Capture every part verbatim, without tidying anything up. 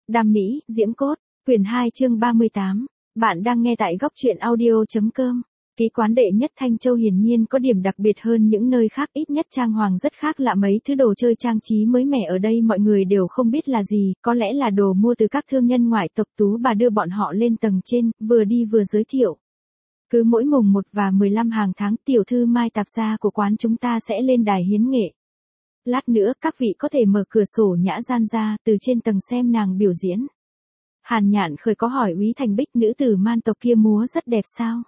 Đam mỹ, diễm cốt, quyển hai chương ba mươi tám. Bạn đang nghe tại góc truyện audio.com. Ký quán đệ nhất Thanh Châu hiển nhiên có điểm đặc biệt hơn những nơi khác, ít nhất trang hoàng rất khác lạ, mấy thứ đồ chơi trang trí mới mẻ ở đây mọi người đều không biết là gì, có lẽ là đồ mua từ các thương nhân ngoại tộc. Tú bà đưa bọn họ lên tầng trên, vừa đi vừa giới thiệu. Cứ mỗi mùng một và mười lăm hàng tháng, tiểu thư Mai tạp gia của quán chúng ta sẽ lên đài hiến nghệ. Lát nữa các vị có thể mở cửa sổ nhã gian ra, từ trên tầng xem nàng biểu diễn. Hàn Nhạn Khởi có hỏi Úy Thành Bích nữ tử man tộc kia múa rất đẹp sao?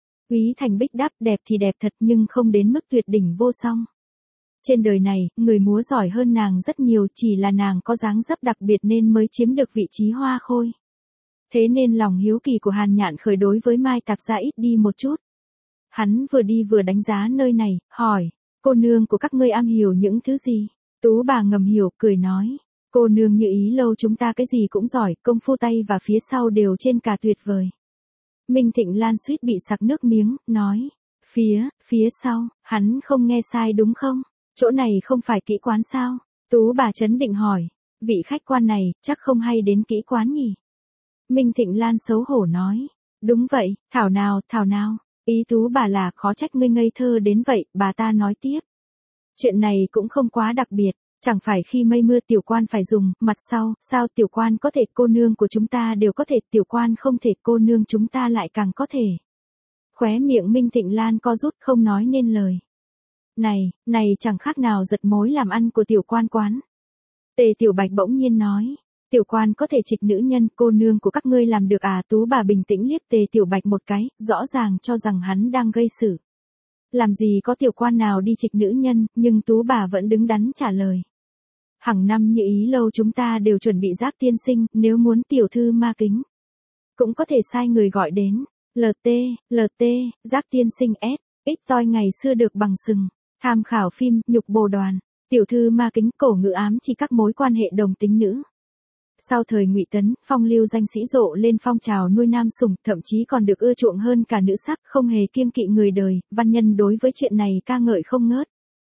Úy Thành Bích đáp đẹp thì đẹp thật nhưng không đến mức tuyệt đỉnh vô song. Trên đời này, người múa giỏi hơn nàng rất nhiều, chỉ là nàng có dáng dấp đặc biệt nên mới chiếm được vị trí hoa khôi. Thế nên lòng hiếu kỳ của Hàn Nhạn Khởi đối với Mai tạp gia ít đi một chút. Hắn vừa đi vừa đánh giá nơi này, hỏi, cô nương của các ngươi am hiểu những thứ gì? Tú bà ngầm hiểu, cười nói, cô nương Như Ý lâu chúng ta cái gì cũng giỏi, công phu tay và phía sau đều trên cả tuyệt vời. Minh Thịnh Lan suýt bị sặc nước miếng, nói, phía, phía sau, hắn không nghe sai đúng không? Chỗ này không phải kỹ quán sao? Tú bà trấn định hỏi, vị khách quan này, chắc không hay đến kỹ quán nhỉ? Minh Thịnh Lan xấu hổ nói, đúng vậy, thảo nào, thảo nào, ý Tú bà là khó trách ngươi ngây thơ đến vậy. Bà ta nói tiếp, chuyện này cũng không quá đặc biệt, chẳng phải khi mây mưa tiểu quan phải dùng, mặt sau, sao tiểu quan có thể, cô nương của chúng ta đều có thể, tiểu quan không thể, cô nương chúng ta lại càng có thể. Khóe miệng Minh Thịnh Lan co rút không nói nên lời. Này, này chẳng khác nào giật mối làm ăn của tiểu quan quán. Tề Tiểu Bạch bỗng nhiên nói, tiểu quan có thể trịch nữ nhân, cô nương của các ngươi làm được à? Tú bà bình tĩnh liếc Tề Tiểu Bạch một cái, rõ ràng cho rằng hắn đang gây sự. Làm gì có tiểu quan nào đi trịch nữ nhân, nhưng Tú bà vẫn đứng đắn trả lời. Hàng năm Như Ý lâu chúng ta đều chuẩn bị Giác tiên sinh, nếu muốn tiểu thư ma kính, cũng có thể sai người gọi đến. lờ tê, lờ tê, Giác tiên sinh S, ít toi ngày xưa được bằng sừng. Tham khảo phim, Nhục Bồ Đoàn, tiểu thư ma kính, cổ ngữ ám chỉ các mối quan hệ đồng tính nữ. Sau thời Ngụy Tấn, phong lưu danh sĩ rộ lên phong trào nuôi nam sủng, thậm chí còn được ưa chuộng hơn cả nữ sắc, không hề kiêng kỵ người đời, văn nhân đối với chuyện này ca ngợi không ngớt.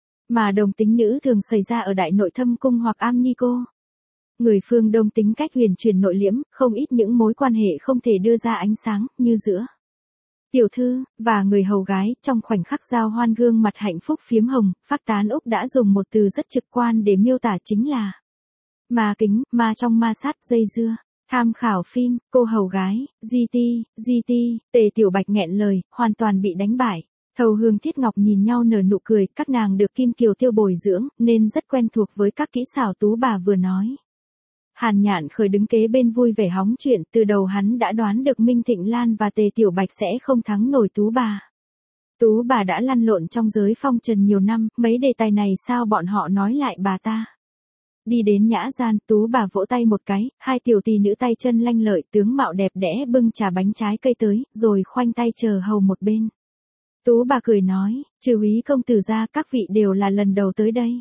Mà đồng tính nữ thường xảy ra ở Đại Nội Thâm Cung hoặc Am Ni Cô. Người phương Đông tính cách huyền chuyển nội liễm, không ít những mối quan hệ không thể đưa ra ánh sáng, như giữa tiểu thư và người hầu gái, trong khoảnh khắc giao hoan gương mặt hạnh phúc phiếm hồng, Phác Tán Úc đã dùng một từ rất trực quan để miêu tả, chính là ma kính, ma trong ma sát, dây dưa. Tham khảo phim, cô hầu gái, gi ti, gi ti, Tề Tiểu Bạch nghẹn lời, hoàn toàn bị đánh bại. Thầu Hương Thiết Ngọc nhìn nhau nở nụ cười, các nàng được Kim Kiều Tiêu bồi dưỡng, nên rất quen thuộc với các kỹ xảo. Tú bà vừa nói. Hàn Nhạn Khởi đứng kế bên vui vẻ hóng chuyện, từ đầu hắn đã đoán được Minh Thịnh Lan và Tề Tiểu Bạch sẽ không thắng nổi Tú bà. Tú bà đã lăn lộn trong giới phong trần nhiều năm, mấy đề tài này sao bọn họ nói lại bà ta. Đi đến nhã gian, Tú bà vỗ tay một cái, hai tiểu tỷ nữ tay chân lanh lợi, tướng mạo đẹp đẽ bưng trà bánh trái cây tới, rồi khoanh tay chờ hầu một bên. Tú bà cười nói, trừ Úy công tử ra, các vị đều là lần đầu tới đây.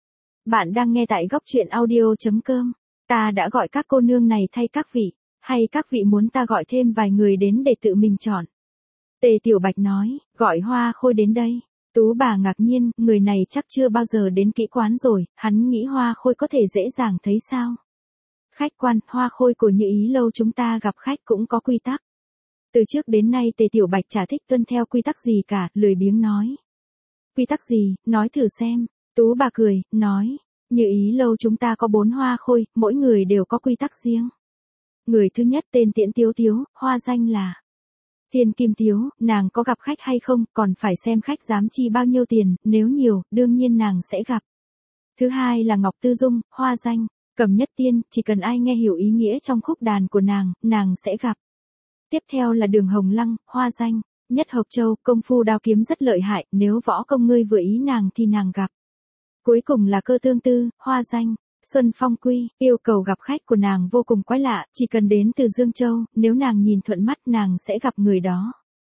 Bạn đang nghe tại góc truyện audio.com. Ta đã gọi các cô nương này thay các vị, hay các vị muốn ta gọi thêm vài người đến để tự mình chọn? Tề Tiểu Bạch nói, gọi Hoa Khôi đến đây. Tú bà ngạc nhiên, người này chắc chưa bao giờ đến kỹ quán rồi, hắn nghĩ Hoa Khôi có thể dễ dàng thấy sao? Khách quan, Hoa Khôi của Như Ý lâu chúng ta gặp khách cũng có quy tắc. Từ trước đến nay Tề Tiểu Bạch chả thích tuân theo quy tắc gì cả, lười biếng nói. Quy tắc gì, nói thử xem. Tú bà cười, nói, Như Ý lâu chúng ta có bốn Hoa Khôi, mỗi người đều có quy tắc riêng. Người thứ nhất tên Tiễn Tiếu Tiếu, hoa danh là Thiên Kim Tiếu, nàng có gặp khách hay không, còn phải xem khách dám chi bao nhiêu tiền, nếu nhiều, đương nhiên nàng sẽ gặp. Thứ hai là Ngọc Tư Dung, hoa danh Cẩm Nhất Tiên, chỉ cần ai nghe hiểu ý nghĩa trong khúc đàn của nàng, nàng sẽ gặp. Tiếp theo là Đường Hồng Lăng, hoa danh Nhất Hộc Châu, công phu đao kiếm rất lợi hại, nếu võ công ngươi vừa ý nàng thì nàng gặp. Cuối cùng là Cơ Tương Tư, hoa danh Xuân Phong Quy, yêu cầu gặp khách của nàng vô cùng quái lạ, chỉ cần đến từ Dương Châu, nếu nàng nhìn thuận mắt nàng sẽ gặp người đó.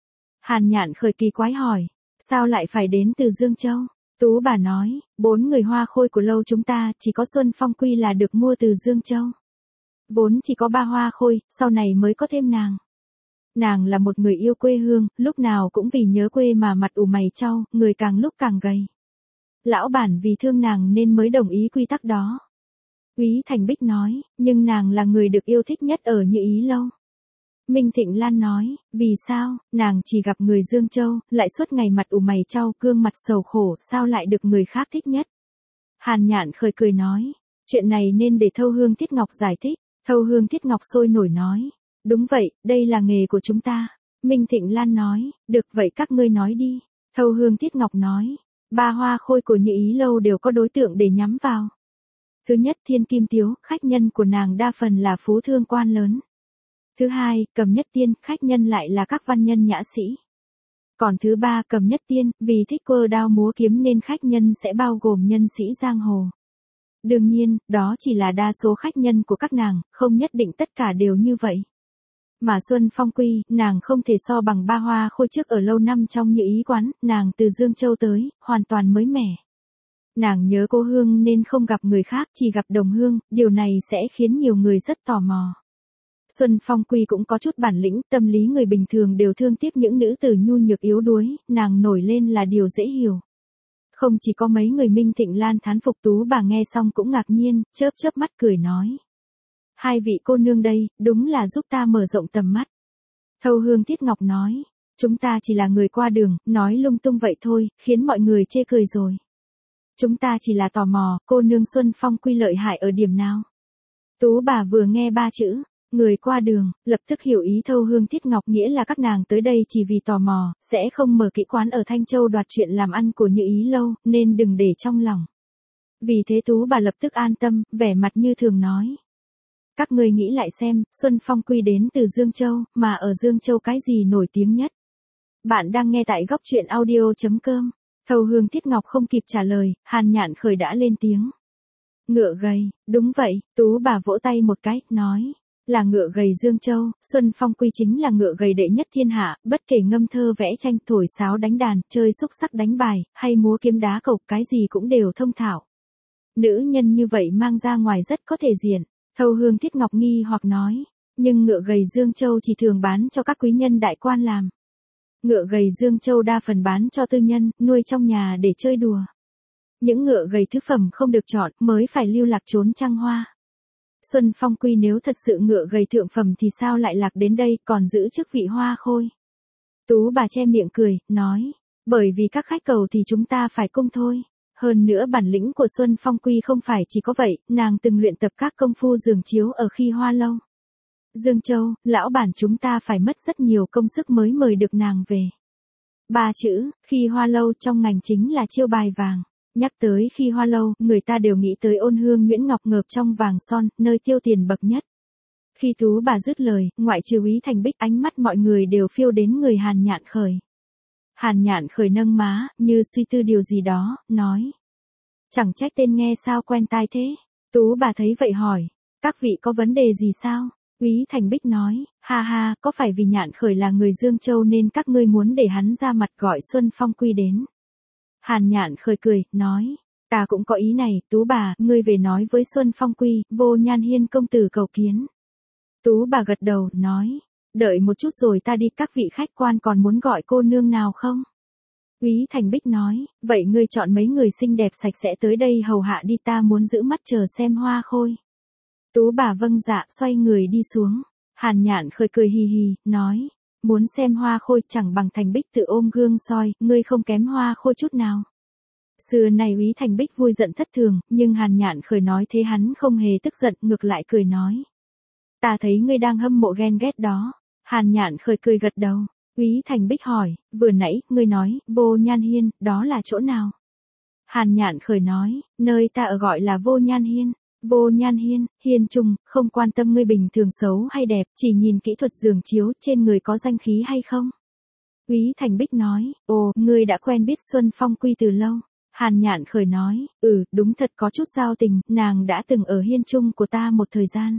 Hàn Nhạn Khởi kỳ quái hỏi, sao lại phải đến từ Dương Châu? Tú bà nói, bốn người Hoa Khôi của lâu chúng ta, chỉ có Xuân Phong Quy là được mua từ Dương Châu. Vốn chỉ có ba Hoa Khôi, sau này mới có thêm nàng. Nàng là một người yêu quê hương, lúc nào cũng vì nhớ quê mà mặt ủ mày chau, người càng lúc càng gầy. Lão bản vì thương nàng nên mới đồng ý quy tắc đó. Úy Thành Bích nói, nhưng nàng là người được yêu thích nhất ở Như Ý lâu. Minh Thịnh Lan nói, vì sao, nàng chỉ gặp người Dương Châu, lại suốt ngày mặt ủ mày chau, gương mặt sầu khổ, sao lại được người khác thích nhất. Hàn Nhạn Khởi cười nói, chuyện này nên để Thâu Hương Thiết Ngọc giải thích. Thâu Hương Thiết Ngọc sôi nổi nói, đúng vậy, đây là nghề của chúng ta. Minh Thịnh Lan nói, được vậy các ngươi nói đi. Thâu Hương Thiết Ngọc nói, ba hoa khôi của Như Ý lâu đều có đối tượng để nhắm vào. Thứ nhất Thiên Kim Tiếu, khách nhân của nàng đa phần là phú thương quan lớn. Thứ hai, Cầm Nhất Tiên, khách nhân lại là các văn nhân nhã sĩ. Còn thứ ba, Cầm Nhất Tiên, vì thích cơ đao múa kiếm nên khách nhân sẽ bao gồm nhân sĩ giang hồ. Đương nhiên, đó chỉ là đa số khách nhân của các nàng, không nhất định tất cả đều như vậy. Mà Xuân Phong Quy, nàng không thể so bằng ba hoa khôi trước ở lâu năm trong Như Ý quán, nàng từ Dương Châu tới, hoàn toàn mới mẻ. Nàng nhớ cô Hương nên không gặp người khác, chỉ gặp Đồng Hương, điều này sẽ khiến nhiều người rất tò mò. Xuân Phong Quy cũng có chút bản lĩnh, tâm lý người bình thường đều thương tiếc những nữ tử nhu nhược yếu đuối, nàng nổi lên là điều dễ hiểu. Không chỉ có mấy người Minh Thịnh Lan thán phục, Tú bà nghe xong cũng ngạc nhiên, chớp chớp mắt cười nói. Hai vị cô nương đây, đúng là giúp ta mở rộng tầm mắt. Thâu Hương Thiết Ngọc nói, chúng ta chỉ là người qua đường, nói lung tung vậy thôi, khiến mọi người chê cười rồi. Chúng ta chỉ là tò mò, cô nương Xuân Phong Quy lợi hại ở điểm nào? Tú bà vừa nghe ba chữ, người qua đường, lập tức hiểu ý Thâu Hương Thiết Ngọc, nghĩa là các nàng tới đây chỉ vì tò mò, sẽ không mở kỹ quán ở Thanh Châu đoạt chuyện làm ăn của Như Ý lâu, nên đừng để trong lòng. Vì thế Tú bà lập tức an tâm, vẻ mặt như thường nói. Các ngươi nghĩ lại xem, Xuân Phong Quy đến từ Dương Châu, mà ở Dương Châu cái gì nổi tiếng nhất? Bạn đang nghe tại góc truyện audio chấm com. Thâu Hương Thiết Ngọc không kịp trả lời, Hàn Nhạn Khởi đã lên tiếng. Ngựa gầy, đúng vậy, Tú bà vỗ tay một cái, nói. Là ngựa gầy Dương Châu, Xuân Phong Quy chính là ngựa gầy đệ nhất thiên hạ, bất kể ngâm thơ vẽ tranh, thổi sáo đánh đàn, chơi xúc sắc đánh bài, hay múa kiếm đá cầu, cái gì cũng đều thông thạo. Nữ nhân như vậy mang ra ngoài rất có thể diện. Thâu Hương Thiết Ngọc nghi hoặc nói, nhưng ngựa gầy Dương Châu chỉ thường bán cho các quý nhân đại quan làm. Ngựa gầy Dương Châu đa phần bán cho tư nhân, nuôi trong nhà để chơi đùa. Những ngựa gầy thứ phẩm không được chọn, mới phải lưu lạc trốn trăng hoa. Xuân Phong Quy nếu thật sự ngựa gầy thượng phẩm thì sao lại lạc đến đây, còn giữ chức vị hoa khôi. Tú bà che miệng cười, nói, bởi vì các khách cầu thì chúng ta phải cung thôi. Hơn nữa bản lĩnh của Xuân Phong Quy không phải chỉ có vậy, nàng từng luyện tập các công phu giường chiếu ở khi hoa lâu. Dương Châu, lão bản chúng ta phải mất rất nhiều công sức mới mời được nàng về. Ba chữ, khi hoa lâu trong ngành chính là chiêu bài vàng. Nhắc tới khi hoa lâu, người ta đều nghĩ tới Ôn Hương Nguyễn Ngọc ngợp trong vàng son, nơi tiêu tiền bậc nhất. Khi Tú bà dứt lời, ngoại trừ Úy Thành Bích, ánh mắt mọi người đều phiêu đến người Hàn Nhạn Khởi. Hàn Nhạn Khởi nâng má, như suy tư điều gì đó, nói. Chẳng trách tên nghe sao quen tai thế. Tú bà thấy vậy hỏi, các vị có vấn đề gì sao? Úy Thành Bích nói, ha ha, có phải vì Nhạn Khởi là người Dương Châu nên các ngươi muốn để hắn ra mặt gọi Xuân Phong Quy đến? Hàn Nhạn Khởi cười, nói, ta cũng có ý này, Tú bà, ngươi về nói với Xuân Phong Quy, Vô Nhan Hiên công tử cầu kiến. Tú bà gật đầu, nói, đợi một chút rồi ta đi, các vị khách quan còn muốn gọi cô nương nào không? Úy Thành Bích nói, vậy ngươi chọn mấy người xinh đẹp sạch sẽ tới đây hầu hạ đi, ta muốn giữ mắt chờ xem hoa khôi. Tú bà vâng dạ, xoay người đi xuống. Hàn Nhạn Khởi cười hì hì, nói, muốn xem hoa khôi chẳng bằng Thành Bích tự ôm gương soi, ngươi không kém hoa khôi chút nào. Xưa này Úy Thành Bích vui giận thất thường, nhưng Hàn Nhạn Khởi nói thế hắn không hề tức giận, ngược lại cười nói. Ta thấy ngươi đang hâm mộ ghen ghét đó. Hàn Nhạn Khởi cười gật đầu. Úy Thành Bích hỏi, vừa nãy, ngươi nói, Vô Nhan Hiên, đó là chỗ nào? Hàn Nhạn Khởi nói, nơi ta ở gọi là Vô Nhan Hiên. Vô Nhan Hiên, hiên trung, không quan tâm ngươi bình thường xấu hay đẹp, chỉ nhìn kỹ thuật giường chiếu trên người có danh khí hay không. Úy Thành Bích nói, ồ, ngươi đã quen biết Xuân Phong Quy từ lâu. Hàn Nhạn Khởi nói, ừ, đúng thật có chút giao tình, nàng đã từng ở hiên trung của ta một thời gian.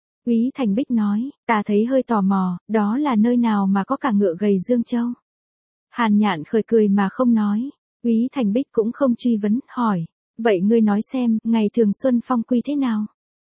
Úy Thành Bích nói, ta thấy hơi tò mò, đó là nơi nào mà có cả ngựa gầy Dương Châu. Hàn Nhạn Khởi cười mà không nói. Úy Thành Bích cũng không truy vấn, hỏi, vậy ngươi nói xem, ngày thường Xuân Phong Quy thế nào?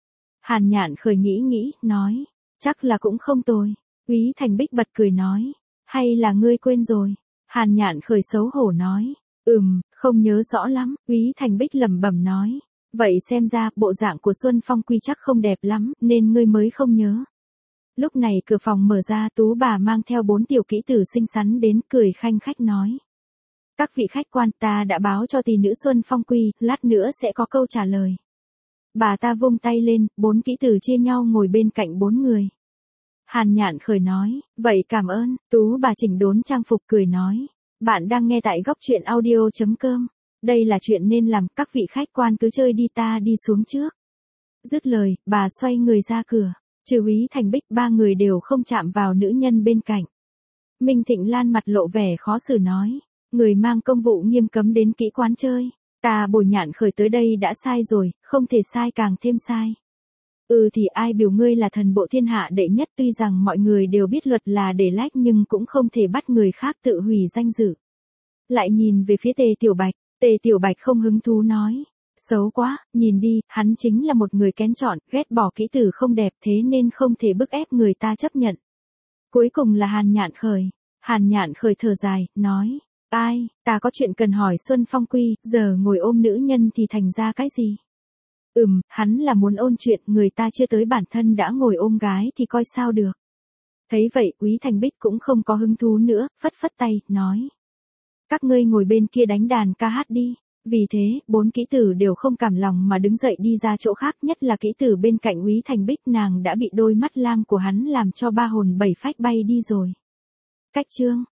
Hàn Nhạn Khởi nghĩ nghĩ, nói, chắc là cũng không tồi. Úy Thành Bích bật cười nói, hay là ngươi quên rồi? Hàn Nhạn Khởi xấu hổ nói, ừm, không nhớ rõ lắm. Úy Thành Bích lẩm bẩm nói, Vậy xem ra, bộ dạng của Xuân Phong Quy chắc không đẹp lắm, nên ngươi mới không nhớ. Lúc này cửa phòng mở ra, Tú bà mang theo bốn tiểu kỹ tử xinh xắn đến, cười khanh khách nói. Các vị khách quan, ta đã báo cho tỷ nữ Xuân Phong Quy, lát nữa sẽ có câu trả lời. Bà ta vung tay lên, bốn kỹ tử chia nhau ngồi bên cạnh bốn người. Hàn Nhạn Khởi nói, vậy cảm ơn. Tú bà chỉnh đốn trang phục cười nói. Bạn đang nghe tại góc truyện audio.com. Đây là chuyện nên làm, các vị khách quan cứ chơi đi, ta đi xuống trước. Dứt lời, bà xoay người ra cửa. Trừ Úy Thành Bích, ba người đều không chạm vào nữ nhân bên cạnh. Minh Thịnh Lan mặt lộ vẻ khó xử nói. Người mang công vụ nghiêm cấm đến kỹ quán chơi. Ta Bồi Nhạn Khởi tới đây đã sai rồi, không thể sai càng thêm sai. Ừ thì ai biểu ngươi là thần bộ thiên hạ đệ nhất, tuy rằng mọi người đều biết luật là để lách nhưng cũng không thể bắt người khác tự hủy danh dự. Lại nhìn về phía Tề Tiểu Bạch, Tề Tiểu Bạch không hứng thú nói. Xấu quá, nhìn đi, hắn chính là một người kén chọn, ghét bỏ kỹ tử không đẹp, thế nên không thể bức ép người ta chấp nhận. Cuối cùng là Hàn Nhạn Khởi. Hàn Nhạn Khởi thở dài, nói. Ai, ta có chuyện cần hỏi Xuân Phong Quy, giờ ngồi ôm nữ nhân thì thành ra cái gì? Ừm, hắn là muốn ôn chuyện, người ta chưa tới bản thân đã ngồi ôm gái thì coi sao được. Thấy vậy, Úy Thành Bích cũng không có hứng thú nữa, phất phất tay, nói. Các ngươi ngồi bên kia đánh đàn ca hát đi. Vì thế, bốn kỹ tử đều không cảm lòng mà đứng dậy đi ra chỗ khác, nhất là kỹ tử bên cạnh Úy Thành Bích, nàng đã bị đôi mắt lam của hắn làm cho ba hồn bảy phách bay đi rồi. Cách chương